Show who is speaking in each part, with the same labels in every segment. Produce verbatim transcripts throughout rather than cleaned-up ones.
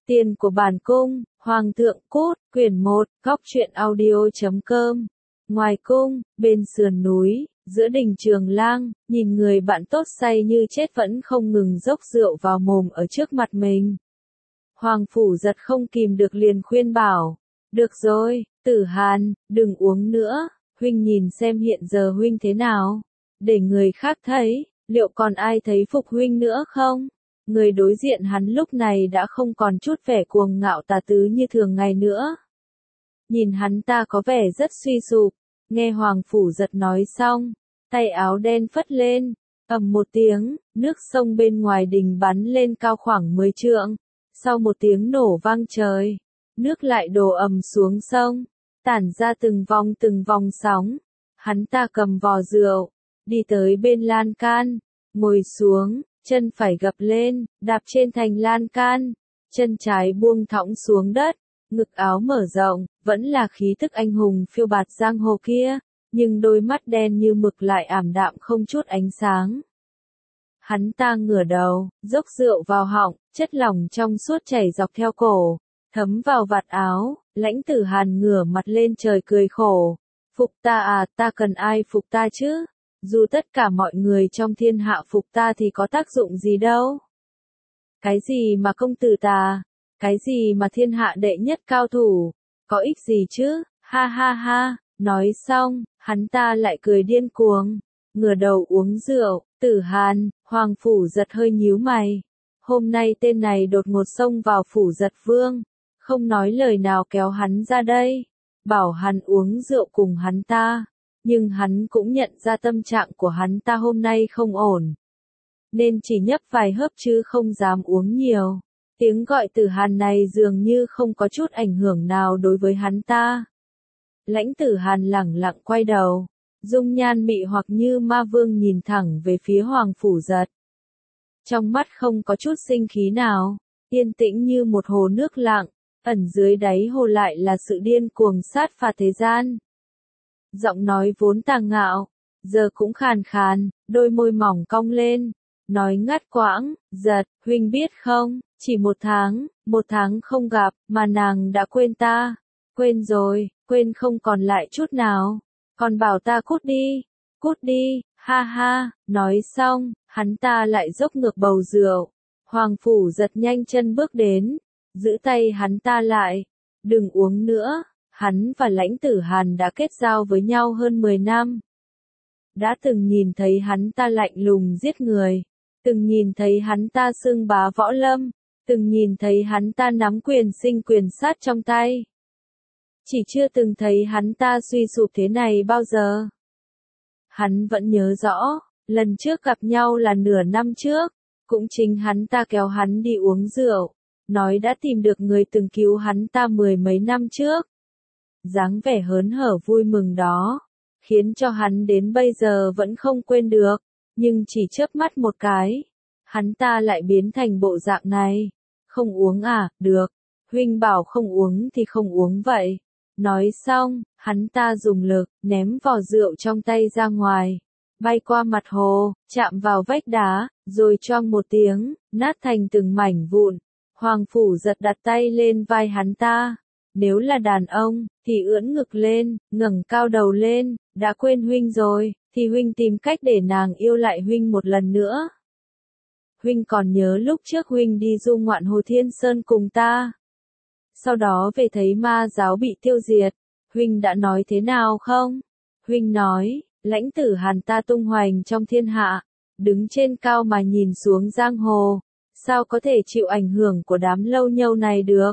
Speaker 1: Tiền của bản cung, Hoàng thượng cút, quyển một, góc truyện audio chấm com. Ngoài cung, bên sườn núi, giữa đình Trường Lang, nhìn người bạn tốt say như chết vẫn không ngừng dốc rượu vào mồm ở trước mặt mình. Hoàng Phủ Giật không kìm được liền khuyên bảo, được rồi, Tử Hàn, đừng uống nữa, huynh nhìn xem hiện giờ huynh thế nào, để người khác thấy, liệu còn ai thấy phục huynh nữa không? Người đối diện hắn lúc này đã không còn chút vẻ cuồng ngạo tà tứ như thường ngày nữa. Nhìn hắn ta có vẻ rất suy sụp, nghe Hoàng Phủ Giật nói xong, tay áo đen phất lên, ầm một tiếng, nước sông bên ngoài đình bắn lên cao khoảng mười trượng, sau một tiếng nổ vang trời, nước lại đổ ầm xuống sông, tản ra từng vòng từng vòng sóng. Hắn ta cầm vò rượu, đi tới bên lan can, ngồi xuống, chân phải gập lên, đạp trên thành lan can, chân trái buông thõng xuống đất, ngực áo mở rộng, vẫn là khí tức anh hùng phiêu bạt giang hồ kia, nhưng đôi mắt đen như mực lại ảm đạm không chút ánh sáng. Hắn ta ngửa đầu, dốc rượu vào họng, chất lỏng trong suốt chảy dọc theo cổ, thấm vào vạt áo, Lãnh Tử Hàn ngửa mặt lên trời cười khổ. Phục ta à, ta cần ai phục ta chứ? Dù tất cả mọi người trong thiên hạ phục ta thì có tác dụng gì đâu? Cái gì mà công tử ta? Cái gì mà thiên hạ đệ nhất cao thủ? Có ích gì chứ? Ha ha ha, nói xong, hắn ta lại cười điên cuồng, ngửa đầu uống rượu. Tử Hàn, Hoàng Phủ Giật hơi nhíu mày. Hôm nay tên này đột ngột xông vào Phủ Giật Vương, không nói lời nào kéo hắn ra đây, bảo hắn uống rượu cùng hắn ta, nhưng hắn cũng nhận ra tâm trạng của hắn ta hôm nay không ổn, nên chỉ nhấp vài hớp chứ không dám uống nhiều. Tiếng gọi Tử Hàn này dường như không có chút ảnh hưởng nào đối với hắn ta. Lãnh Tử Hàn lẳng lặng quay đầu, dung nhan mị hoặc như ma vương nhìn thẳng về phía Hoàng Phủ Giật. Trong mắt không có chút sinh khí nào, yên tĩnh như một hồ nước lặng, ẩn dưới đáy hồ lại là sự điên cuồng sát phạt thế gian. Giọng nói vốn tàng ngạo, giờ cũng khàn khàn, đôi môi mỏng cong lên, nói ngắt quãng, Giật, huynh biết không, chỉ một tháng, một tháng không gặp, mà nàng đã quên ta, quên rồi, quên không còn lại chút nào, còn bảo ta cút đi, cút đi, ha ha, nói xong, hắn ta lại dốc ngược bầu rượu. Hoàng Phủ Giật nhanh chân bước đến, giữ tay hắn ta lại, đừng uống nữa. Hắn và Lãnh Tử Hàn đã kết giao với nhau hơn mười năm. Đã từng nhìn thấy hắn ta lạnh lùng giết người, từng nhìn thấy hắn ta xưng bá võ lâm, từng nhìn thấy hắn ta nắm quyền sinh quyền sát trong tay. Chỉ chưa từng thấy hắn ta suy sụp thế này bao giờ. Hắn vẫn nhớ rõ, lần trước gặp nhau là nửa năm trước, cũng chính hắn ta kéo hắn đi uống rượu, nói đã tìm được người từng cứu hắn ta mười mấy năm trước. Dáng vẻ hớn hở vui mừng đó, khiến cho hắn đến bây giờ vẫn không quên được, nhưng chỉ chớp mắt một cái, hắn ta lại biến thành bộ dạng này. Không uống à, được, huynh bảo không uống thì không uống vậy. Nói xong, hắn ta dùng lực, ném vò rượu trong tay ra ngoài, bay qua mặt hồ, chạm vào vách đá, rồi choang một tiếng, nát thành từng mảnh vụn. Hoàng Phủ Giật đặt tay lên vai hắn ta. Nếu là đàn ông, thì ưỡn ngực lên, ngẩng cao đầu lên, đã quên huynh rồi, thì huynh tìm cách để nàng yêu lại huynh một lần nữa. Huynh còn nhớ lúc trước huynh đi du ngoạn Hồ Thiên Sơn cùng ta. Sau đó về thấy ma giáo bị tiêu diệt, huynh đã nói thế nào không? Huynh nói, Lãnh Tử Hàn ta tung hoành trong thiên hạ, đứng trên cao mà nhìn xuống giang hồ, sao có thể chịu ảnh hưởng của đám lâu nhâu này được?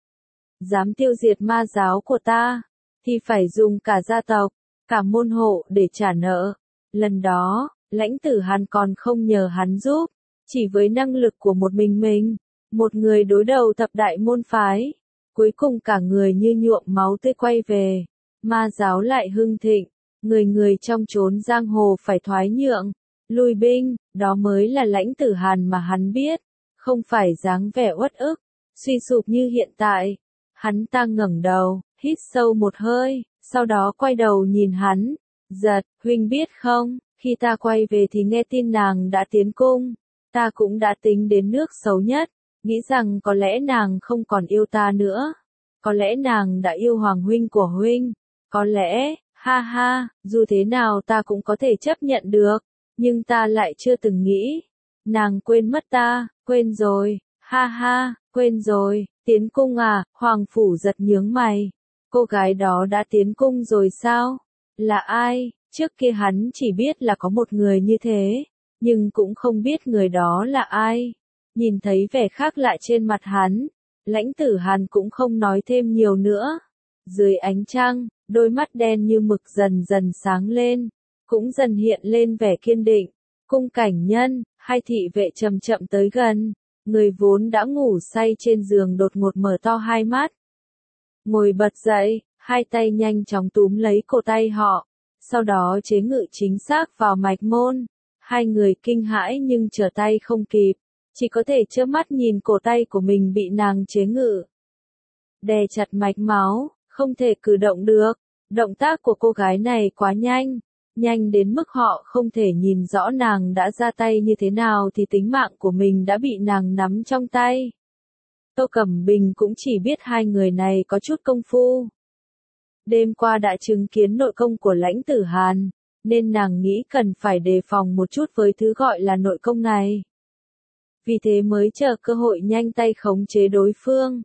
Speaker 1: Dám tiêu diệt ma giáo của ta, thì phải dùng cả gia tộc, cả môn hộ để trả nợ. Lần đó, Lãnh Tử Hàn còn không nhờ hắn giúp, chỉ với năng lực của một mình mình, một người đối đầu thập đại môn phái, cuối cùng cả người như nhuộm máu tươi quay về, ma giáo lại hưng thịnh, người người trong chốn giang hồ phải thoái nhượng, lui binh, đó mới là Lãnh Tử Hàn mà hắn biết, không phải dáng vẻ uất ức, suy sụp như hiện tại. Hắn ta ngẩng đầu, hít sâu một hơi, sau đó quay đầu nhìn hắn. Giật, huynh biết không, khi ta quay về thì nghe tin nàng đã tiến cung, ta cũng đã tính đến nước xấu nhất, nghĩ rằng có lẽ nàng không còn yêu ta nữa. Có lẽ nàng đã yêu Hoàng huynh của huynh. Có lẽ, ha ha, dù thế nào ta cũng có thể chấp nhận được. Nhưng ta lại chưa từng nghĩ. Nàng quên mất ta, quên rồi, ha ha, quên rồi, tiến cung à, Hoàng phủ giật nhướng mày. Cô gái đó đã tiến cung rồi sao? Là ai? Trước kia hắn chỉ biết là có một người như thế, nhưng cũng không biết người đó là ai. Nhìn thấy vẻ khác lạ trên mặt hắn, Lãnh Tử Hàn cũng không nói thêm nhiều nữa. Dưới ánh trăng, đôi mắt đen như mực dần dần sáng lên, cũng dần hiện lên vẻ kiên định. Cung Cảnh Nhân, hai thị vệ chậm chậm tới gần, người vốn đã ngủ say trên giường đột ngột mở to hai mắt. Ngồi bật dậy, hai tay nhanh chóng túm lấy cổ tay họ, sau đó chế ngự chính xác vào mạch môn. Hai người kinh hãi nhưng trở tay không kịp, chỉ có thể trơ mắt nhìn cổ tay của mình bị nàng chế ngự. Đè chặt mạch máu, không thể cử động được. Động tác của cô gái này quá nhanh, nhanh đến mức họ không thể nhìn rõ nàng đã ra tay như thế nào thì tính mạng của mình đã bị nàng nắm trong tay. Tô Cẩm Bình cũng chỉ biết hai người này có chút công phu. Đêm qua đã chứng kiến nội công của Lãnh Tử Hàn, nên nàng nghĩ cần phải đề phòng một chút với thứ gọi là nội công này. Vì thế mới chờ cơ hội nhanh tay khống chế đối phương.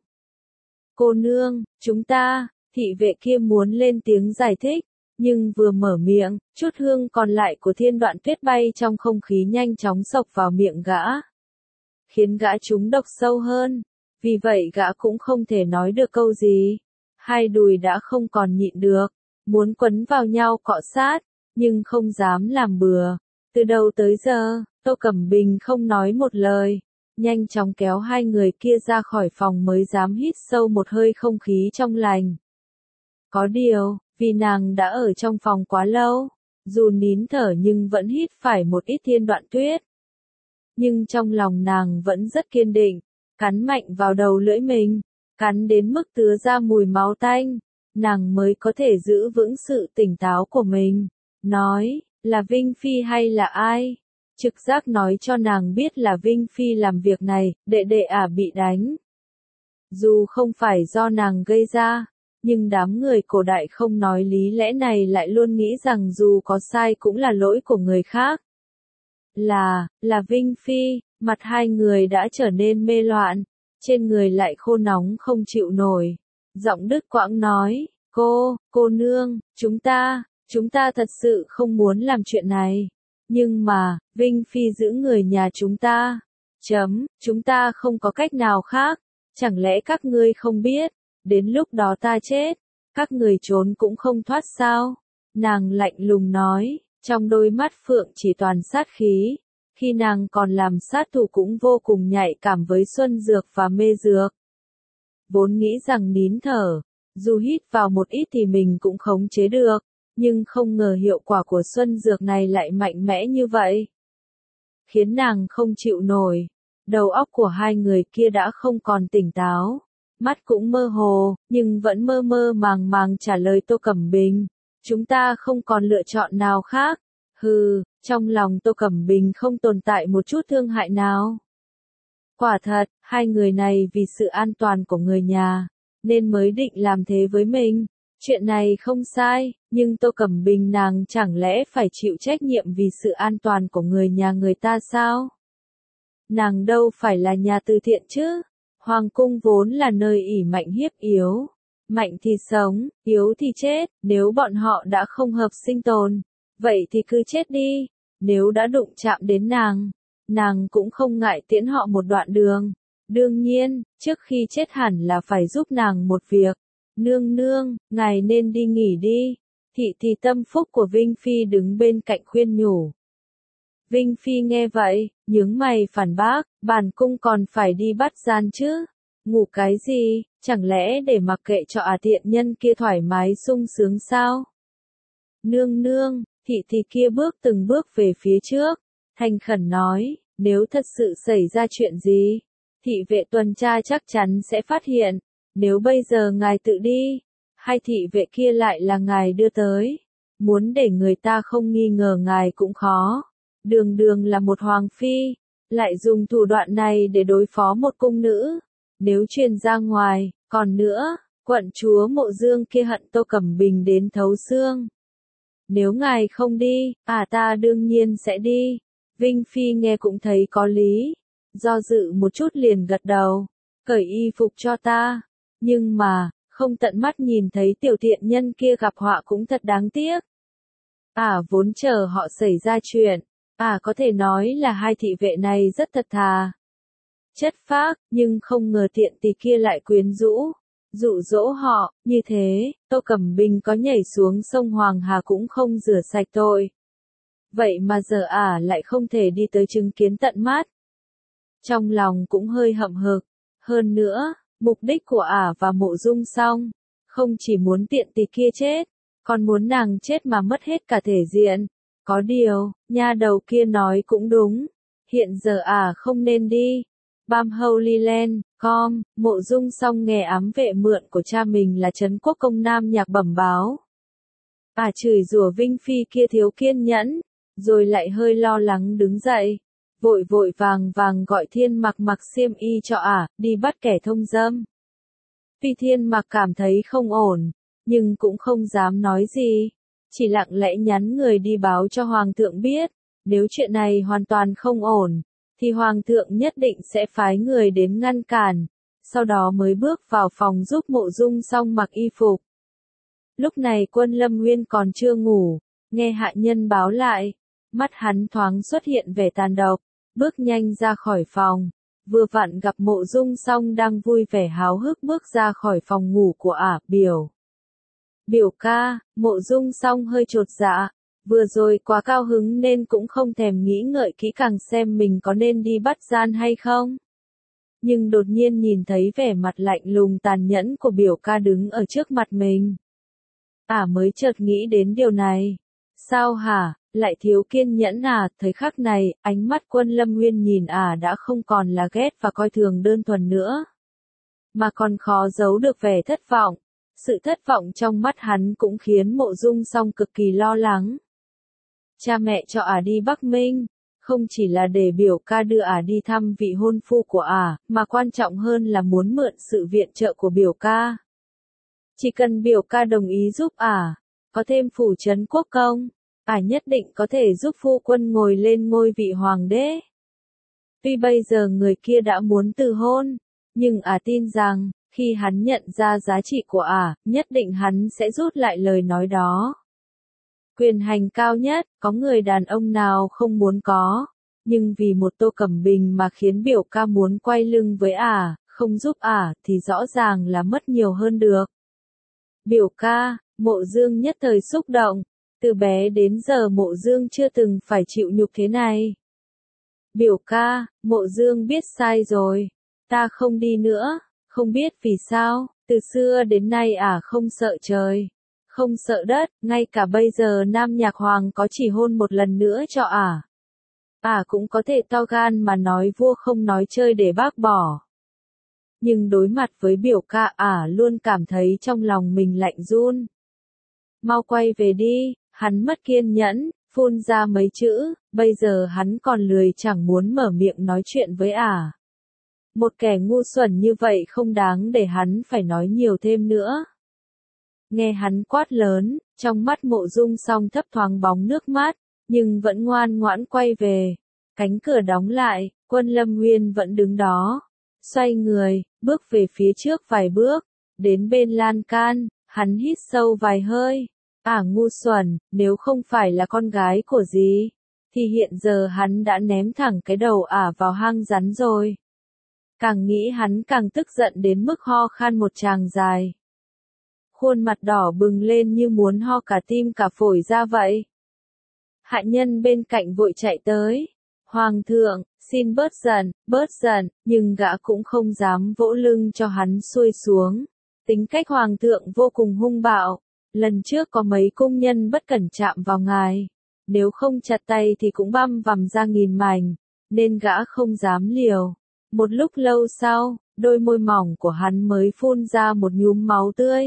Speaker 1: Cô nương, chúng ta, thị vệ kia muốn lên tiếng giải thích, nhưng vừa mở miệng, chút hương còn lại của Thiên Đoạn Tuyết bay trong không khí nhanh chóng xộc vào miệng gã, khiến gã trúng độc sâu hơn. Vì vậy gã cũng không thể nói được câu gì. Hai đùi đã không còn nhịn được, muốn quấn vào nhau cọ sát, nhưng không dám làm bừa. Từ đầu tới giờ, Tô Cẩm Bình không nói một lời, nhanh chóng kéo hai người kia ra khỏi phòng mới dám hít sâu một hơi không khí trong lành. Có điều, vì nàng đã ở trong phòng quá lâu, dù nín thở nhưng vẫn hít phải một ít Thiên Đoạn Tuyết. Nhưng trong lòng nàng vẫn rất kiên định, cắn mạnh vào đầu lưỡi mình, cắn đến mức tứa ra mùi máu tanh, nàng mới có thể giữ vững sự tỉnh táo của mình. Nói, là Vinh Phi hay là ai? Trực giác nói cho nàng biết là Vinh Phi làm việc này, đệ đệ ả bị đánh. Dù không phải do nàng gây ra, nhưng đám người cổ đại không nói lý lẽ này lại luôn nghĩ rằng dù có sai cũng là lỗi của người khác. Là, là Vinh Phi, mặt hai người đã trở nên mê loạn, trên người lại khô nóng không chịu nổi. Giọng đứt quãng nói, cô, cô nương, chúng ta, chúng ta thật sự không muốn làm chuyện này. Nhưng mà, Vinh Phi giữ người nhà chúng ta. Chấm, chúng ta không có cách nào khác. Chẳng lẽ các ngươi không biết, đến lúc đó ta chết, các người trốn cũng không thoát sao? Nàng lạnh lùng nói, trong đôi mắt phượng chỉ toàn sát khí. Khi nàng còn làm sát thủ cũng vô cùng nhạy cảm với xuân dược và mê dược. Vốn nghĩ rằng nín thở, dù hít vào một ít thì mình cũng khống chế được, nhưng không ngờ hiệu quả của xuân dược này lại mạnh mẽ như vậy. Khiến nàng không chịu nổi, đầu óc của hai người kia đã không còn tỉnh táo, mắt cũng mơ hồ, nhưng vẫn mơ mơ màng màng trả lời Tô Cẩm Bình. Chúng ta không còn lựa chọn nào khác. Hừ, trong lòng Tô Cẩm Bình không tồn tại một chút thương hại nào. Quả thật, hai người này vì sự an toàn của người nhà, nên mới định làm thế với mình. Chuyện này không sai, nhưng Tô Cẩm Bình nàng chẳng lẽ phải chịu trách nhiệm vì sự an toàn của người nhà người ta sao? Nàng đâu phải là nhà từ thiện chứ? Hoàng cung vốn là nơi ỷ mạnh hiếp yếu. Mạnh thì sống, yếu thì chết, nếu bọn họ đã không hợp sinh tồn, vậy thì cứ chết đi. Nếu đã đụng chạm đến nàng, nàng cũng không ngại tiễn họ một đoạn đường. Đương nhiên, trước khi chết hẳn là phải giúp nàng một việc. Nương nương, ngài nên đi nghỉ đi. Thị thì tâm phúc của Vinh Phi đứng bên cạnh khuyên nhủ. Vinh Phi nghe vậy, nhướng mày phản bác, bản cung còn phải đi bắt gian chứ. Ngủ cái gì, chẳng lẽ để mặc kệ cho ả tiện nhân kia thoải mái sung sướng sao? Nương nương, thị thì kia bước từng bước về phía trước, thành khẩn nói, nếu thật sự xảy ra chuyện gì, thị vệ tuần tra chắc chắn sẽ phát hiện. Nếu bây giờ ngài tự đi, hay thị vệ kia lại là ngài đưa tới, muốn để người ta không nghi ngờ ngài cũng khó. Đường đường là một hoàng phi, lại dùng thủ đoạn này để đối phó một cung nữ. Nếu truyền ra ngoài, còn nữa, quận chúa Mộ Dương kia hận Tô Cẩm Bình đến thấu xương. Nếu ngài không đi, à ta đương nhiên sẽ đi. Vinh Phi nghe cũng thấy có lý. Do dự một chút liền gật đầu. Cởi y phục cho ta. Nhưng mà, không tận mắt nhìn thấy tiểu tiện nhân kia gặp họa cũng thật đáng tiếc. À vốn chờ họ xảy ra chuyện. À có thể nói là hai thị vệ này rất thật thà. Chất phác, nhưng không ngờ tiện tỳ kia lại quyến rũ. Dụ dỗ họ, như thế, Tô Cẩm Bình có nhảy xuống sông Hoàng Hà cũng không rửa sạch tội. Vậy mà giờ ả lại không thể đi tới chứng kiến tận mắt. Trong lòng cũng hơi hậm hực. Hơn nữa, mục đích của ả và Mộ Dung Song, không chỉ muốn tiện tỳ kia chết, còn muốn nàng chết mà mất hết cả thể diện. Có điều, nha đầu kia nói cũng đúng. Hiện giờ ả không nên đi. Bam Holy Land, com, Mộ Dung Song nghe ám vệ mượn của cha mình là Trấn Quốc Công Nam Nhạc bẩm báo. Ả chửi rủa Vinh Phi kia thiếu kiên nhẫn, rồi lại hơi lo lắng đứng dậy. Vội vội vàng vàng gọi Thiên Mặc mặc xiêm y cho ả, đi bắt kẻ thông dâm. Phi Thiên Mặc cảm thấy không ổn, nhưng cũng không dám nói gì. Chỉ lặng lẽ nhắn người đi báo cho Hoàng thượng biết, nếu chuyện này hoàn toàn không ổn, thì Hoàng thượng nhất định sẽ phái người đến ngăn cản, sau đó mới bước vào phòng giúp Mộ Dung Song mặc y phục. Lúc này Quân Lâm Nguyên còn chưa ngủ, nghe hạ nhân báo lại, mắt hắn thoáng xuất hiện vẻ tàn độc, bước nhanh ra khỏi phòng, vừa vặn gặp Mộ Dung Song đang vui vẻ háo hức bước ra khỏi phòng ngủ của ả, biểu. Biểu ca, Mộ Dung Song hơi chột dạ, vừa rồi quá cao hứng nên cũng không thèm nghĩ ngợi kỹ càng xem mình có nên đi bắt gian hay không. Nhưng đột nhiên nhìn thấy vẻ mặt lạnh lùng tàn nhẫn của biểu ca đứng ở trước mặt mình. Ả mới chợt nghĩ đến điều này. Sao hả, lại thiếu kiên nhẫn à? Thời khắc này, ánh mắt Quân Lâm Nguyên nhìn ả đã không còn là ghét và coi thường đơn thuần nữa, mà còn khó giấu được vẻ thất vọng. Sự thất vọng trong mắt hắn cũng khiến Mộ Dung Song cực kỳ lo lắng. Cha mẹ cho ả đi Bắc Minh, không chỉ là để biểu ca đưa ả đi thăm vị hôn phu của ả, mà quan trọng hơn là muốn mượn sự viện trợ của biểu ca. Chỉ cần biểu ca đồng ý giúp ả, có thêm phủ trấn quốc công, ả nhất định có thể giúp phu quân ngồi lên ngôi vị hoàng đế. Tuy bây giờ người kia đã muốn từ hôn, nhưng ả tin rằng, khi hắn nhận ra giá trị của ả, nhất định hắn sẽ rút lại lời nói đó. Quyền hành cao nhất, có người đàn ông nào không muốn có, nhưng vì một Tô Cẩm Bình mà khiến biểu ca muốn quay lưng với ả, không giúp ả thì rõ ràng là mất nhiều hơn được. Biểu ca, Mộ Dương nhất thời xúc động, từ bé đến giờ Mộ Dương chưa từng phải chịu nhục thế này. Biểu ca, Mộ Dương biết sai rồi, ta không đi nữa. Không biết vì sao, từ xưa đến nay ả không sợ trời, không sợ đất, ngay cả bây giờ Nam Nhạc Hoàng có chỉ hôn một lần nữa cho ả. Ả cũng có thể to gan mà nói vua không nói chơi để bác bỏ. Nhưng đối mặt với biểu ca ả luôn cảm thấy trong lòng mình lạnh run. Mau quay về đi, hắn mất kiên nhẫn, phun ra mấy chữ, bây giờ hắn còn lười chẳng muốn mở miệng nói chuyện với ả. Một kẻ ngu xuẩn như vậy không đáng để hắn phải nói nhiều thêm nữa. Nghe hắn quát lớn, trong mắt Mộ Dung Song thấp thoáng bóng nước mắt, nhưng vẫn ngoan ngoãn quay về. Cánh cửa đóng lại, Quân Lâm Nguyên vẫn đứng đó. Xoay người, bước về phía trước vài bước, đến bên lan can, hắn hít sâu vài hơi. Ả ngu xuẩn, nếu không phải là con gái của dì, thì hiện giờ hắn đã ném thẳng cái đầu ả vào hang rắn rồi. Càng nghĩ hắn càng tức giận đến mức ho khan một tràng dài. Khuôn mặt đỏ bừng lên như muốn ho cả tim cả phổi ra vậy. Hạ nhân bên cạnh vội chạy tới. Hoàng thượng, xin bớt giận, bớt giận, nhưng gã cũng không dám vỗ lưng cho hắn xuôi xuống. Tính cách hoàng thượng vô cùng hung bạo. Lần trước có mấy cung nhân bất cẩn chạm vào ngài. Nếu không chặt tay thì cũng băm vằm ra nghìn mảnh, nên gã không dám liều. Một lúc lâu sau, đôi môi mỏng của hắn mới phun ra một nhúm máu tươi.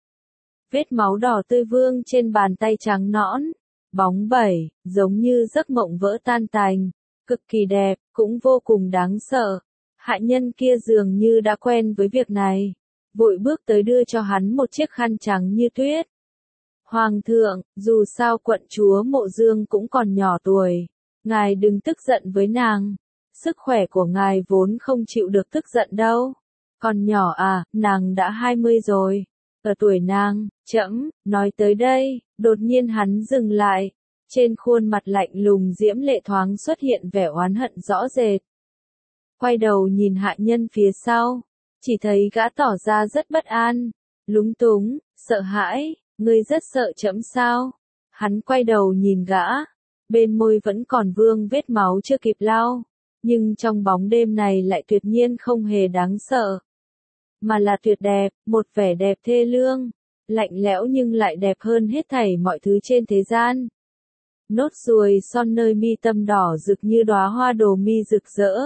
Speaker 1: Vết máu đỏ tươi vương trên bàn tay trắng nõn, bóng bẩy, giống như giấc mộng vỡ tan tành. cực kỳ đẹp, cũng vô cùng đáng sợ. Hạ nhân kia dường như đã quen với việc này, vội bước tới đưa cho hắn một chiếc khăn trắng như tuyết. Hoàng thượng, dù sao quận chúa Mộ Dương cũng còn nhỏ tuổi, ngài đừng tức giận với nàng, sức khỏe của ngài vốn không chịu được tức giận đâu. Còn nhỏ à, nàng đã hai mươi rồi. Ở tuổi nàng, trẫm, nói tới đây, đột nhiên hắn dừng lại. Trên khuôn mặt lạnh lùng diễm lệ thoáng xuất hiện vẻ oán hận rõ rệt. Quay đầu nhìn hạ nhân phía sau, chỉ thấy gã tỏ ra rất bất an, lúng túng, sợ hãi, ngươi rất sợ trẫm sao? Hắn quay đầu nhìn gã, bên môi vẫn còn vương vết máu chưa kịp lau, nhưng trong bóng đêm này lại tuyệt nhiên không hề đáng sợ, mà là tuyệt đẹp, một vẻ đẹp thê lương, lạnh lẽo nhưng lại đẹp hơn hết thảy mọi thứ trên thế gian. Nốt ruồi son nơi mi tâm đỏ rực như đóa hoa đồ mi rực rỡ,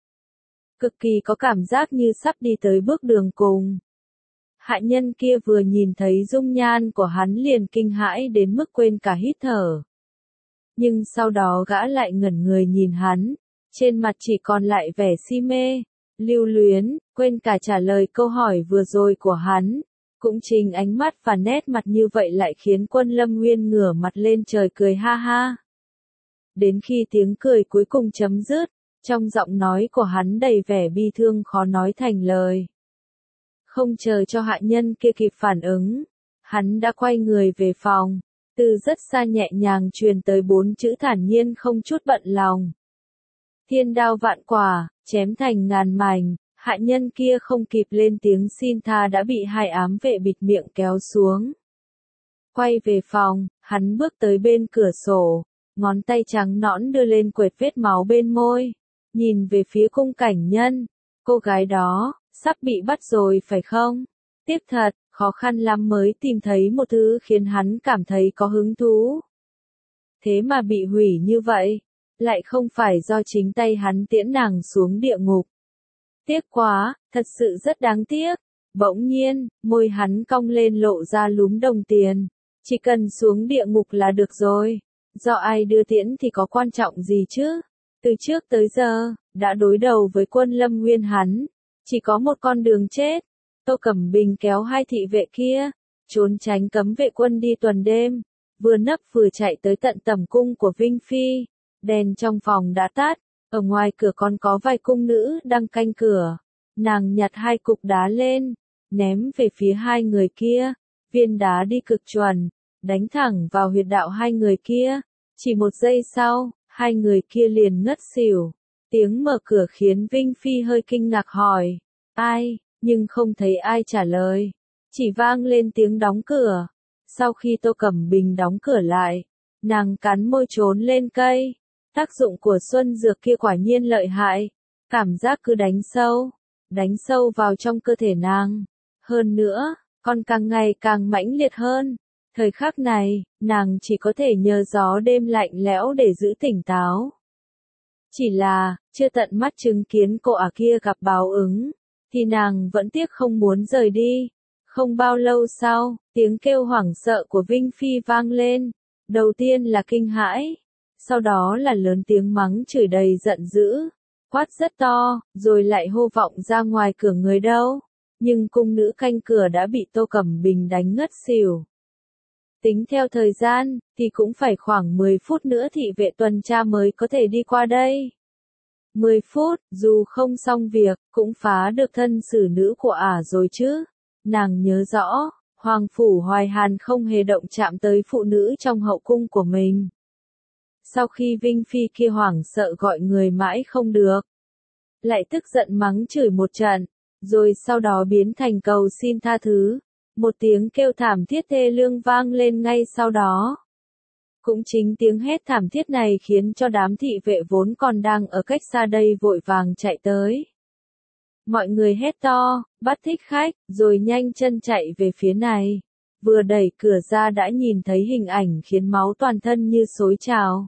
Speaker 1: cực kỳ có cảm giác như sắp đi tới bước đường cùng. Hạ nhân kia vừa nhìn thấy dung nhan của hắn liền kinh hãi đến mức quên cả hít thở. Nhưng sau đó gã lại ngẩn người nhìn hắn, trên mặt chỉ còn lại vẻ si mê, lưu luyến, quên cả trả lời câu hỏi vừa rồi của hắn. Cũng chính ánh mắt và nét mặt như vậy lại khiến Quân Lâm Nguyên ngửa mặt lên trời cười ha ha. Đến khi tiếng cười cuối cùng chấm dứt, trong giọng nói của hắn đầy vẻ bi thương khó nói thành lời. Không chờ cho hạ nhân kia kịp phản ứng, hắn đã quay người về phòng, từ rất xa nhẹ nhàng truyền tới bốn chữ thản nhiên không chút bận lòng. Thiên đao vạn quả, chém thành ngàn mảnh. Hạ nhân kia không kịp lên tiếng xin tha đã bị hai ám vệ bịt miệng kéo xuống. Quay về phòng, hắn bước tới bên cửa sổ, ngón tay trắng nõn đưa lên quệt vết máu bên môi, nhìn về phía Cung Cảnh Nhân. Cô gái đó, sắp bị bắt rồi phải không? Tiếc thật, khó khăn lắm mới tìm thấy một thứ khiến hắn cảm thấy có hứng thú. Thế mà bị hủy như vậy, lại không phải do chính tay hắn tiễn nàng xuống địa ngục. Tiếc quá, thật sự rất đáng tiếc. Bỗng nhiên, môi hắn cong lên lộ ra lúm đồng tiền. Chỉ cần xuống địa ngục là được rồi. Do ai đưa tiễn thì có quan trọng gì chứ? Từ trước tới giờ, đã đối đầu với Quân Lâm Nguyên hắn. Chỉ có một con đường chết. Tô Cẩm Bình kéo hai thị vệ kia, trốn tránh cấm vệ quân đi tuần đêm. Vừa nấp vừa chạy tới tận tẩm cung của Vinh Phi. Đèn trong phòng đã tắt. Ở ngoài cửa còn có vài cung nữ đang canh cửa. Nàng nhặt hai cục đá lên, ném về phía hai người kia. Viên đá đi cực chuẩn, đánh thẳng vào huyệt đạo hai người kia. Chỉ một giây sau, hai người kia liền ngất xỉu. Tiếng mở cửa khiến Vinh Phi hơi kinh ngạc hỏi, ai, nhưng không thấy ai trả lời. Chỉ vang lên tiếng đóng cửa. Sau khi Tô Cẩm Bình đóng cửa lại, nàng cắn môi trốn lên cây. Tác dụng của xuân dược kia quả nhiên lợi hại, cảm giác cứ đánh sâu, đánh sâu vào trong cơ thể nàng. Hơn nữa, còn càng ngày càng mãnh liệt hơn. Thời khắc này, nàng chỉ có thể nhờ gió đêm lạnh lẽo để giữ tỉnh táo. Chỉ là, chưa tận mắt chứng kiến cô ả kia gặp báo ứng, thì nàng vẫn tiếc không muốn rời đi. Không bao lâu sau, tiếng kêu hoảng sợ của Vinh Phi vang lên. Đầu tiên là kinh hãi. Sau đó là lớn tiếng mắng chửi đầy giận dữ, quát rất to, rồi lại hô vọng ra ngoài cửa người đâu. Nhưng cung nữ canh cửa đã bị Tô Cẩm Bình đánh ngất xỉu. Tính theo thời gian, thì cũng phải khoảng mười phút nữa thị vệ tuần tra mới có thể đi qua đây. mười phút, dù không xong việc, cũng phá được thân xử nữ của ả rồi chứ. Nàng nhớ rõ, Hoàng phủ Hoài Hàn không hề động chạm tới phụ nữ trong hậu cung của mình. Sau khi Vinh Phi kia hoảng sợ gọi người mãi không được, lại tức giận mắng chửi một trận, rồi sau đó biến thành cầu xin tha thứ. Một tiếng kêu thảm thiết thê lương vang lên ngay sau đó. Cũng chính tiếng hét thảm thiết này khiến cho đám thị vệ vốn còn đang ở cách xa đây vội vàng chạy tới. Mọi người hét to, bắt thích khách, rồi nhanh chân chạy về phía này. Vừa đẩy cửa ra đã nhìn thấy hình ảnh khiến máu toàn thân như xối trào.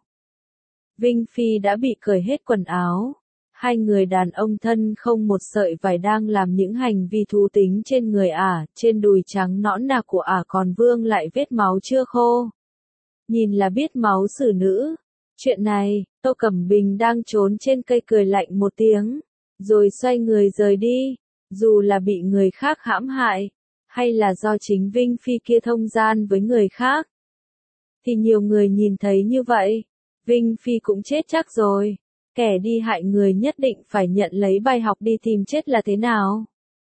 Speaker 1: Vinh Phi đã bị cởi hết quần áo. Hai người đàn ông thân không một sợi vải đang làm những hành vi thú tính trên người ả, trên đùi trắng nõn nà của ả còn vương lại vết máu chưa khô. Nhìn là biết máu xử nữ. Chuyện này, Tô Cẩm Bình đang trốn trên cây cười lạnh một tiếng, rồi xoay người rời đi. Dù là bị người khác hãm hại, hay là do chính Vinh Phi kia thông gian với người khác, thì nhiều người nhìn thấy như vậy, Vinh Phi cũng chết chắc rồi. Kẻ đi hại người nhất định phải nhận lấy bài học đi tìm chết là thế nào.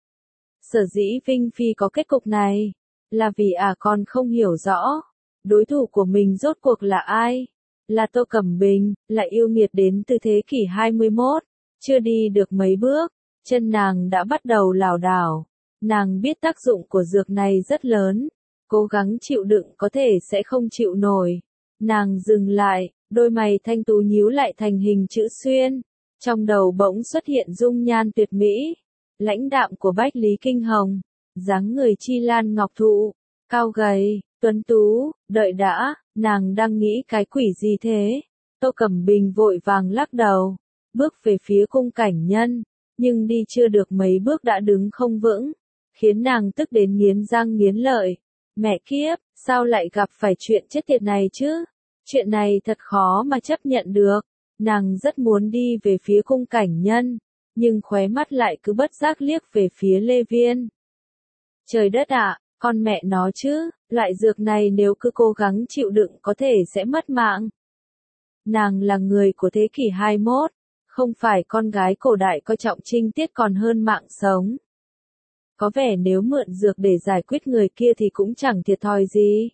Speaker 1: Sở dĩ Vinh Phi có kết cục này, là vì ả à còn không hiểu rõ, đối thủ của mình rốt cuộc là ai. Là Tô Cẩm Bình, là yêu nghiệt đến từ thế kỷ hai mươi mốt, chưa đi được mấy bước, chân nàng đã bắt đầu lảo đảo. Nàng biết tác dụng của dược này rất lớn, cố gắng chịu đựng có thể sẽ không chịu nổi. Nàng dừng lại, đôi mày thanh tú nhíu lại thành hình chữ xuyên, trong đầu bỗng xuất hiện dung nhan tuyệt mỹ, lãnh đạm của Bách Lý Kinh Hồng, dáng người chi lan ngọc thụ, cao gầy, tuấn tú. Đợi đã, nàng đang nghĩ cái quỷ gì thế? Tô Cẩm Bình vội vàng lắc đầu, bước về phía cung cảnh nhân, nhưng đi chưa được mấy bước đã đứng không vững, khiến nàng tức đến nghiến răng nghiến lợi. Mẹ kiếp, sao lại gặp phải chuyện chết tiệt này chứ? Chuyện này thật khó mà chấp nhận được. Nàng rất muốn đi về phía cung cảnh nhân, nhưng khóe mắt lại cứ bất giác liếc về phía Lê Viên. Trời đất ạ, con mẹ nó chứ, loại dược này nếu cứ cố gắng chịu đựng có thể sẽ mất mạng. Nàng là người của thế kỷ hai mươi mốt, không phải con gái cổ đại coi trọng trinh tiết còn hơn mạng sống. Có vẻ nếu mượn dược để giải quyết người kia thì cũng chẳng thiệt thòi gì.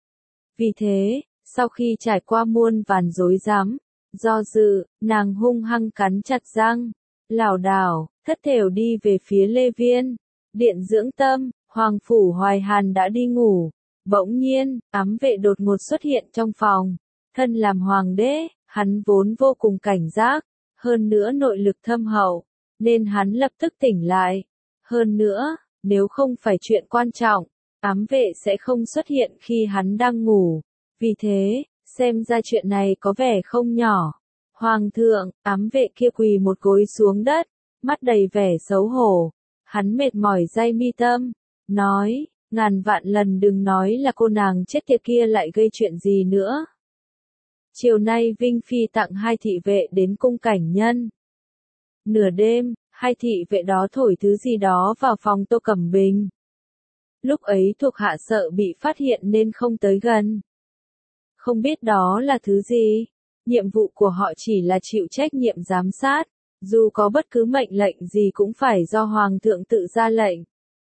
Speaker 1: Vì thế, sau khi trải qua muôn vàn rối rắm, do dự, nàng hung hăng cắn chặt răng, lảo đảo, thất thểu đi về phía Lê Viên. Điện dưỡng tâm, Hoàng Phủ Hoài Hàn đã đi ngủ. Bỗng nhiên, ám vệ đột ngột xuất hiện trong phòng. Thân làm hoàng đế, hắn vốn vô cùng cảnh giác, hơn nữa nội lực thâm hậu, nên hắn lập tức tỉnh lại. Hơn nữa, nếu không phải chuyện quan trọng, ám vệ sẽ không xuất hiện khi hắn đang ngủ. Vì thế, xem ra chuyện này có vẻ không nhỏ. Hoàng thượng, ám vệ kia quỳ một gối xuống đất, mắt đầy vẻ xấu hổ. Hắn mệt mỏi day mi tâm, nói, ngàn vạn lần đừng nói là cô nàng chết tiệt kia lại gây chuyện gì nữa. Chiều nay Vinh Phi tặng hai thị vệ đến cung cảnh nhân. Nửa đêm, hai thị vệ đó thổi thứ gì đó vào phòng Tô Cẩm Bình. Lúc ấy thuộc hạ sợ bị phát hiện nên không tới gần. Không biết đó là thứ gì, nhiệm vụ của họ chỉ là chịu trách nhiệm giám sát, dù có bất cứ mệnh lệnh gì cũng phải do Hoàng thượng tự ra lệnh.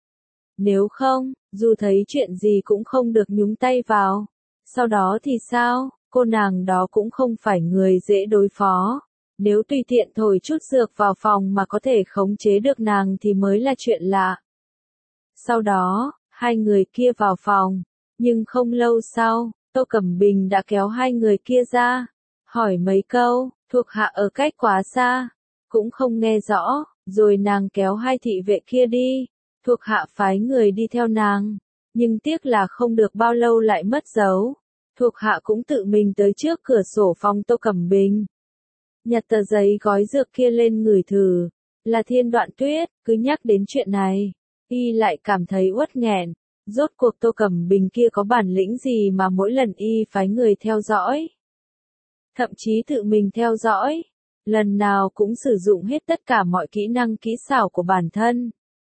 Speaker 1: Nếu không, dù thấy chuyện gì cũng không được nhúng tay vào. Sau đó thì sao, cô nàng đó cũng không phải người dễ đối phó. Nếu tùy tiện thổi chút dược vào phòng mà có thể khống chế được nàng thì mới là chuyện lạ. Sau đó, hai người kia vào phòng, nhưng không lâu sau, Tô Cẩm Bình đã kéo hai người kia ra, hỏi mấy câu, thuộc hạ ở cách quá xa, cũng không nghe rõ, rồi nàng kéo hai thị vệ kia đi, thuộc hạ phái người đi theo nàng, nhưng tiếc là không được bao lâu lại mất dấu, thuộc hạ cũng tự mình tới trước cửa sổ phòng Tô Cẩm Bình. Nhặt tờ giấy gói dược kia lên ngửi thử, là Thiên Đoạn Tuyết. Cứ nhắc đến chuyện này, y lại cảm thấy uất nghẹn. Rốt cuộc Tô Cẩm Bình kia có bản lĩnh gì mà mỗi lần y phái người theo dõi, thậm chí tự mình theo dõi, lần nào cũng sử dụng hết tất cả mọi kỹ năng kỹ xảo của bản thân.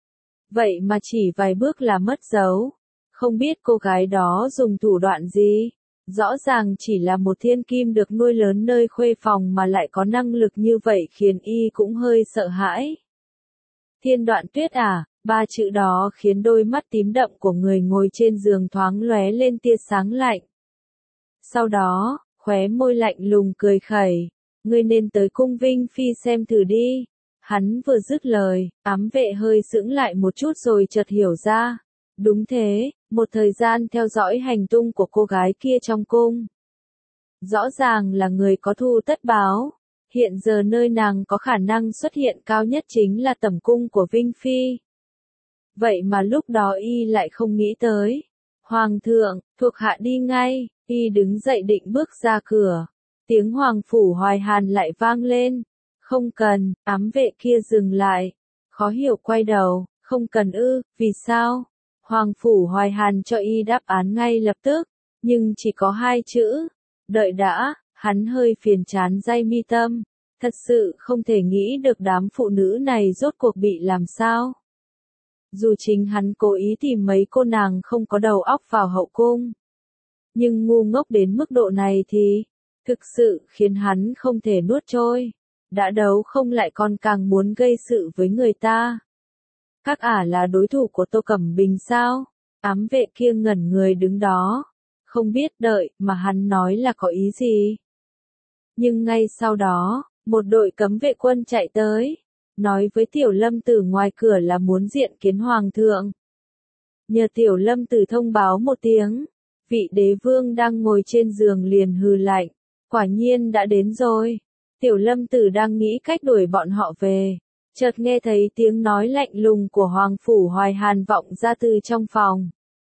Speaker 1: Vậy mà chỉ vài bước là mất dấu. Không biết cô gái đó dùng thủ đoạn gì. Rõ ràng chỉ là một thiên kim được nuôi lớn nơi khuê phòng mà lại có năng lực như vậy khiến y cũng hơi sợ hãi. Thiên Đoạn Tuyết à, ba chữ đó khiến đôi mắt tím đậm của người ngồi trên giường thoáng lóe lên tia sáng lạnh. Sau đó, khóe môi lạnh lùng cười khẩy, ngươi nên tới cung Vinh Phi xem thử đi. Hắn vừa dứt lời, ám vệ hơi sững lại một chút rồi chợt hiểu ra. Đúng thế, một thời gian theo dõi hành tung của cô gái kia trong cung. Rõ ràng là người có thu tất báo. Hiện giờ nơi nàng có khả năng xuất hiện cao nhất chính là tẩm cung của Vinh Phi. Vậy mà lúc đó y lại không nghĩ tới. Hoàng thượng, thuộc hạ đi ngay, y đứng dậy định bước ra cửa. Tiếng Hoàng Phủ Hoài Hàn lại vang lên. Không cần, ám vệ kia dừng lại. Khó hiểu quay đầu, không cần ư, vì sao? Hoàng Phủ Hoài Hàn cho y đáp án ngay lập tức, nhưng chỉ có hai chữ. Đợi đã, Hắn hơi phiền chán day mi tâm, thật sự không thể nghĩ được đám phụ nữ này rốt cuộc bị làm sao. Dù chính hắn cố ý tìm mấy cô nàng không có đầu óc vào hậu cung, nhưng ngu ngốc đến mức độ này thì, thực sự khiến hắn không thể nuốt trôi. Đã đấu không lại còn càng muốn gây sự với người ta. Các ả là đối thủ của Tô Cẩm Bình sao? Ám vệ kia ngẩn người đứng đó, không biết đợi mà hắn nói là có ý gì. Nhưng ngay sau đó, một đội cấm vệ quân chạy tới, nói với Tiểu Lâm Tử ngoài cửa là muốn diện kiến Hoàng thượng. Nhờ Tiểu Lâm Tử thông báo một tiếng, vị đế vương đang ngồi trên giường liền hừ lạnh, quả nhiên đã đến rồi. Tiểu Lâm Tử đang nghĩ cách đuổi bọn họ về, chợt nghe thấy tiếng nói lạnh lùng của Hoàng Phủ Hoài Hàn vọng ra từ trong phòng.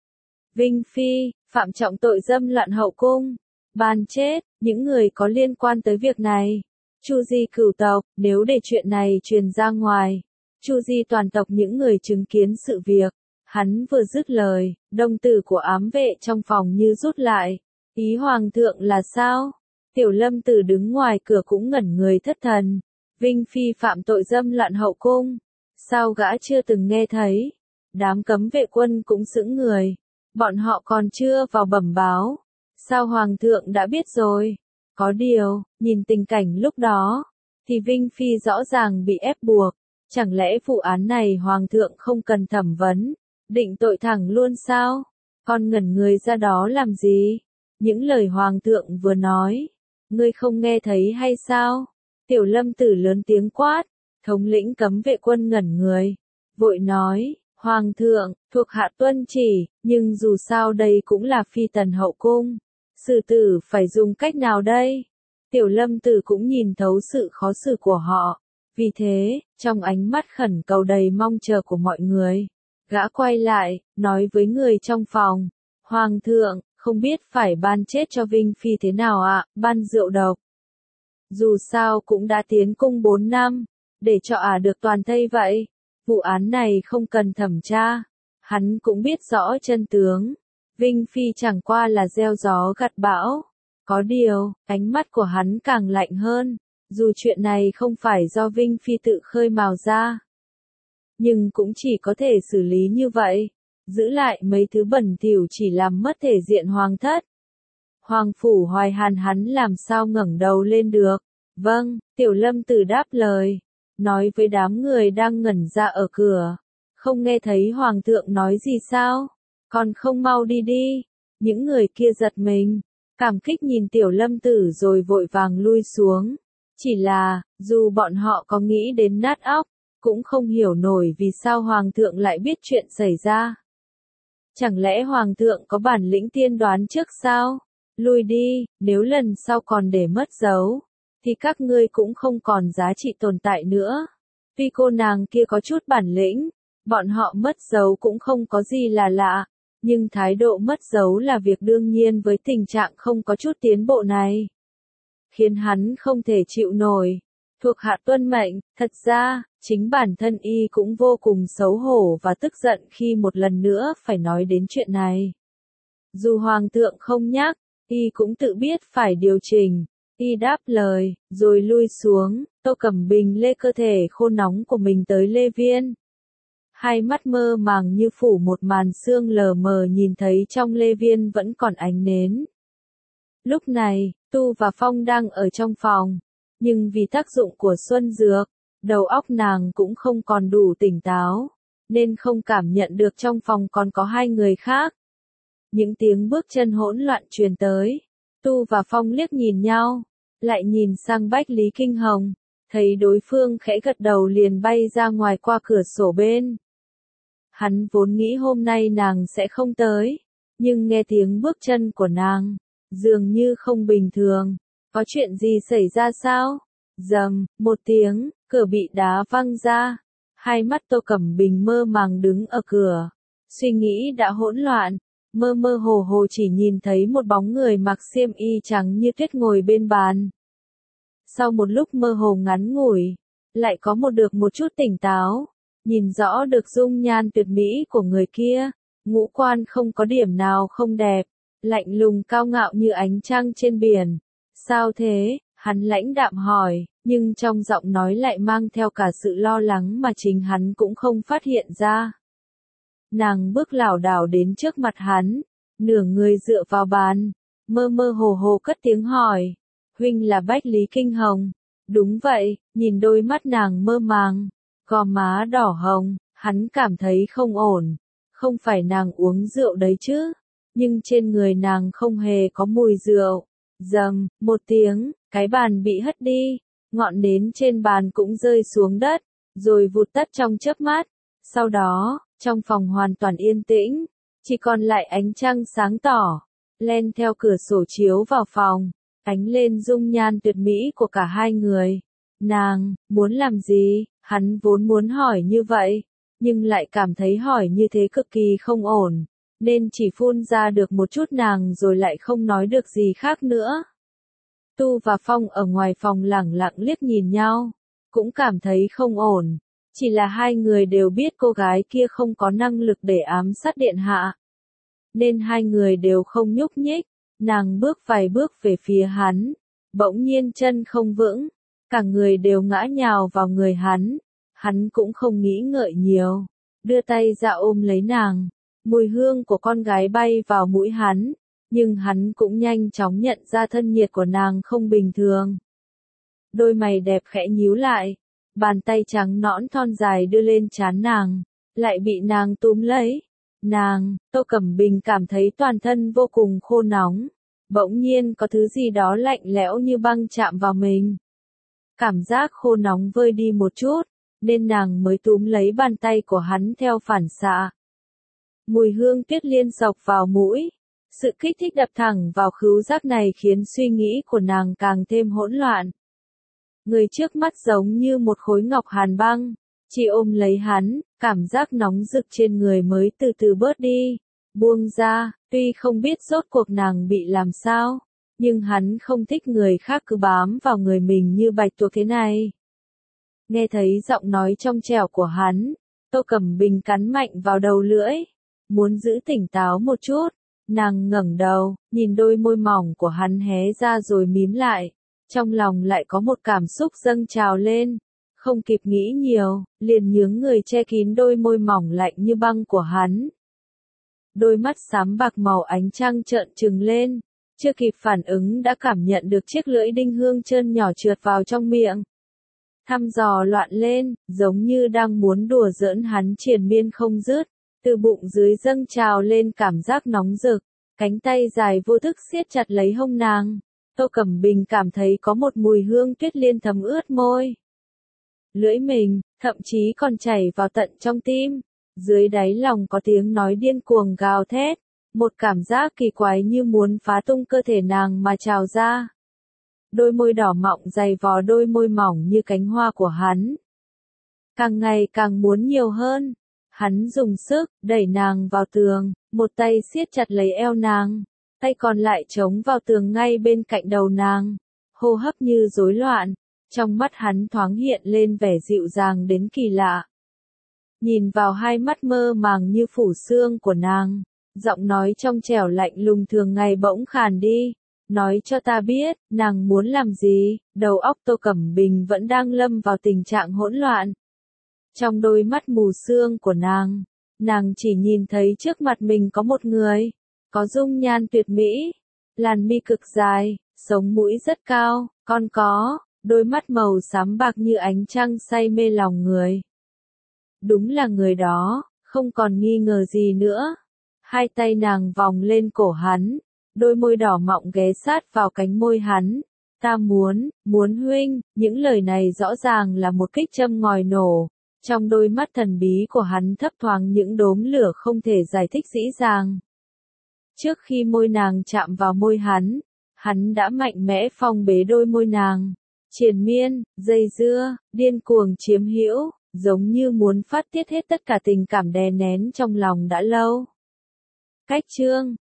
Speaker 1: Vinh Phi, phạm trọng tội dâm loạn hậu cung, ban chết, những người có liên quan tới việc này. Chu di cửu tộc, nếu để chuyện này truyền ra ngoài, chu di toàn tộc những người chứng kiến sự việc. Hắn vừa dứt lời, đồng tử của ám vệ trong phòng như rút lại. Ý Hoàng thượng là sao? Tiểu Lâm Tử đứng ngoài cửa cũng ngẩn người thất thần. Vinh Phi phạm tội dâm loạn hậu cung. Sao gã chưa từng nghe thấy? Đám cấm vệ quân cũng sững người. Bọn họ còn chưa vào bẩm báo. Sao Hoàng thượng đã biết rồi? Có điều, nhìn tình cảnh lúc đó, thì Vinh Phi rõ ràng bị ép buộc. Chẳng lẽ vụ án này Hoàng thượng không cần thẩm vấn, định tội thẳng luôn sao? Con ngẩn người ra đó làm gì? Những lời Hoàng thượng vừa nói, ngươi không nghe thấy hay sao? Tiểu Lâm Tử lớn tiếng quát, thống lĩnh cấm vệ quân ngẩn người, vội nói, Hoàng thượng, thuộc hạ tuân chỉ, nhưng dù sao đây cũng là phi tần hậu cung. Xử tử phải dùng cách nào đây? Tiểu Lâm Tử cũng nhìn thấu sự khó xử của họ. Vì thế, trong ánh mắt khẩn cầu đầy mong chờ của mọi người, gã quay lại, nói với người trong phòng, Hoàng thượng, không biết phải ban chết cho Vinh Phi thế nào ạ, à? Ban rượu độc. Dù sao cũng đã tiến cung bốn năm, để cho ả à được toàn thây vậy. Vụ án này không cần thẩm tra. Hắn cũng biết rõ chân tướng. Vinh Phi chẳng qua là gieo gió gặt bão. Có điều, ánh mắt của hắn càng lạnh hơn. Dù chuyện này không phải do Vinh Phi tự khơi mào ra, nhưng cũng chỉ có thể xử lý như vậy. Giữ lại mấy thứ bẩn thỉu chỉ làm mất thể diện hoàng thất. Hoàng Phủ Hoài Hàn hắn làm sao ngẩng đầu lên được. Vâng, Tiểu Lâm Tử đáp lời, nói với đám người đang ngẩn ra ở cửa. Không nghe thấy Hoàng thượng nói gì sao? Còn không mau đi đi. Những người kia giật mình, cảm kích nhìn Tiểu Lâm Tử rồi vội vàng lui xuống. Chỉ là, dù bọn họ có nghĩ đến nát óc, cũng không hiểu nổi vì sao Hoàng thượng lại biết chuyện xảy ra. Chẳng lẽ Hoàng thượng có bản lĩnh tiên đoán trước sao? Lui đi, nếu lần sau còn để mất dấu, thì các ngươi cũng không còn giá trị tồn tại nữa. Tuy cô nàng kia có chút bản lĩnh, bọn họ mất dấu cũng không có gì là lạ, nhưng thái độ mất dấu là việc đương nhiên với tình trạng không có chút tiến bộ này. Khiến hắn không thể chịu nổi. Thuộc hạ tuân mệnh, thật ra, chính bản thân y cũng vô cùng xấu hổ và tức giận khi một lần nữa phải nói đến chuyện này. Dù Hoàng thượng không nhắc, y cũng tự biết phải điều chỉnh. Y đáp lời, rồi lui xuống, Tô Cẩm Bình lê cơ thể khô nóng của mình tới Lê Viên. Hai mắt mơ màng như phủ một màn sương lờ mờ nhìn thấy trong Lê Viên vẫn còn ánh nến. Lúc này, Tu và Phong đang ở trong phòng, nhưng vì tác dụng của Xuân Dược, đầu óc nàng cũng không còn đủ tỉnh táo, nên không cảm nhận được trong phòng còn có hai người khác. Những tiếng bước chân hỗn loạn truyền tới, Tu và Phong liếc nhìn nhau, lại nhìn sang Bách Lý Kinh Hồng, thấy đối phương khẽ gật đầu liền bay ra ngoài qua cửa sổ bên. Hắn vốn nghĩ hôm nay nàng sẽ không tới, nhưng nghe tiếng bước chân của nàng, dường như không bình thường. Có chuyện gì xảy ra sao? Rầm, một tiếng, cửa bị đá văng ra. Hai mắt Tô Cẩm Bình mơ màng đứng ở cửa. Suy nghĩ đã hỗn loạn, mơ mơ hồ hồ chỉ nhìn thấy một bóng người mặc xiêm y trắng như tuyết ngồi bên bàn. Sau một lúc mơ hồ ngắn ngủi, lại có một được một chút tỉnh táo, nhìn rõ được dung nhan tuyệt mỹ của người kia, ngũ quan không có điểm nào không đẹp, lạnh lùng cao ngạo như ánh trăng trên biển. Sao thế? Hắn lãnh đạm hỏi, nhưng trong giọng nói lại mang theo cả sự lo lắng mà chính hắn cũng không phát hiện ra. Nàng bước lảo đảo đến trước mặt hắn, nửa người dựa vào bàn, mơ mơ hồ hồ cất tiếng hỏi, huynh là Bách Lý Kinh Hồng. Đúng vậy, nhìn đôi mắt nàng mơ màng, gò má đỏ hồng, hắn cảm thấy không ổn, không phải nàng uống rượu đấy chứ, nhưng trên người nàng không hề có mùi rượu. Dầm, một tiếng, cái bàn bị hất đi, ngọn nến trên bàn cũng rơi xuống đất, rồi vụt tắt trong chớp mắt. Sau đó, trong phòng hoàn toàn yên tĩnh, chỉ còn lại ánh trăng sáng tỏ, len theo cửa sổ chiếu vào phòng, ánh lên dung nhan tuyệt mỹ của cả hai người. Nàng, muốn làm gì? Hắn vốn muốn hỏi như vậy, nhưng lại cảm thấy hỏi như thế cực kỳ không ổn, nên chỉ phun ra được một chút nàng rồi lại không nói được gì khác nữa. Tu và Phong ở ngoài phòng lẳng lặng liếc nhìn nhau, cũng cảm thấy không ổn, chỉ là hai người đều biết cô gái kia không có năng lực để ám sát điện hạ. Nên hai người đều không nhúc nhích, nàng bước vài bước về phía hắn, bỗng nhiên chân không vững, cả người đều ngã nhào vào người hắn, hắn cũng không nghĩ ngợi nhiều, đưa tay ra ôm lấy nàng, mùi hương của con gái bay vào mũi hắn, nhưng hắn cũng nhanh chóng nhận ra thân nhiệt của nàng không bình thường. Đôi mày đẹp khẽ nhíu lại, bàn tay trắng nõn thon dài đưa lên trán nàng, lại bị nàng túm lấy. Nàng, Tô Cẩm Bình cảm thấy toàn thân vô cùng khô nóng, bỗng nhiên có thứ gì đó lạnh lẽo như băng chạm vào mình. Cảm giác khô nóng vơi đi một chút, nên nàng mới túm lấy bàn tay của hắn theo phản xạ. Mùi hương tuyết liên xộc vào mũi, sự kích thích đập thẳng vào khứu giác này khiến suy nghĩ của nàng càng thêm hỗn loạn. Người trước mắt giống như một khối ngọc hàn băng, chỉ ôm lấy hắn, cảm giác nóng rực trên người mới từ từ bớt đi, buông ra, tuy không biết rốt cuộc nàng bị làm sao, nhưng hắn không thích người khác cứ bám vào người mình như bạch tuộc thế này. Nghe thấy giọng nói trong trẻo của hắn, Tô Cẩm Bình cắn mạnh vào đầu lưỡi, muốn giữ tỉnh táo một chút, nàng ngẩng đầu, nhìn đôi môi mỏng của hắn hé ra rồi mím lại, trong lòng lại có một cảm xúc dâng trào lên. Không kịp nghĩ nhiều, liền nhướng người che kín đôi môi mỏng lạnh như băng của hắn. Đôi mắt xám bạc màu ánh trăng trợn trừng lên, chưa kịp phản ứng đã cảm nhận được chiếc lưỡi đinh hương trơn nhỏ trượt vào trong miệng. Thăm dò loạn lên, giống như đang muốn đùa giỡn hắn triền miên không dứt, từ bụng dưới dâng trào lên cảm giác nóng rực, cánh tay dài vô thức siết chặt lấy hông nàng. Tô Cẩm Bình cảm thấy có một mùi hương tuyết liên thấm ướt môi. Lưỡi mình, thậm chí còn chảy vào tận trong tim, dưới đáy lòng có tiếng nói điên cuồng gào thét, một cảm giác kỳ quái như muốn phá tung cơ thể nàng mà trào ra. Đôi môi đỏ mọng dày vò đôi môi mỏng như cánh hoa của hắn. Càng ngày càng muốn nhiều hơn, hắn dùng sức, đẩy nàng vào tường, một tay siết chặt lấy eo nàng, tay còn lại chống vào tường ngay bên cạnh đầu nàng, hô hấp như rối loạn. Trong mắt hắn thoáng hiện lên vẻ dịu dàng đến kỳ lạ. Nhìn vào hai mắt mơ màng như phủ xương của nàng, giọng nói trong trẻo lạnh lùng thường ngày bỗng khàn đi. Nói cho ta biết, nàng muốn làm gì? Đầu óc Tô Cẩm Bình vẫn đang lâm vào tình trạng hỗn loạn. Trong đôi mắt mù sương của nàng, nàng chỉ nhìn thấy trước mặt mình có một người, có dung nhan tuyệt mỹ, làn mi cực dài, sống mũi rất cao, còn có đôi mắt màu xám bạc như ánh trăng say mê lòng người. Đúng là người đó, không còn nghi ngờ gì nữa. Hai tay nàng vòng lên cổ hắn, đôi môi đỏ mọng ghé sát vào cánh môi hắn. Ta muốn, muốn huynh, những lời này rõ ràng là một kích châm ngòi nổ. Trong đôi mắt thần bí của hắn thấp thoáng những đốm lửa không thể giải thích dễ dàng. Trước khi môi nàng chạm vào môi hắn, hắn đã mạnh mẽ phong bế đôi môi nàng. Triền miên, dây dưa, điên cuồng chiếm hữu, giống như muốn phát tiết hết tất cả tình cảm đè nén trong lòng đã lâu. Cách chương